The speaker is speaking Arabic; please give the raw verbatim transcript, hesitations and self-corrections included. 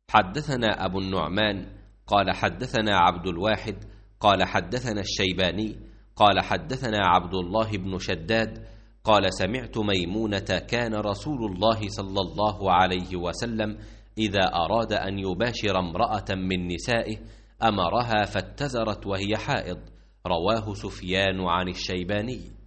حدثنا أبو النعمان قال حدثنا عبد الواحد قال حدثنا الشيباني قال حدثنا عبد الله بن شداد قال سمعت ميمونة كان رسول الله صلى الله عليه وسلم إذا أراد أن يباشر امرأة من نسائه أمرها فاتزرت وهي حائض. رواه سفيان عن الشيباني.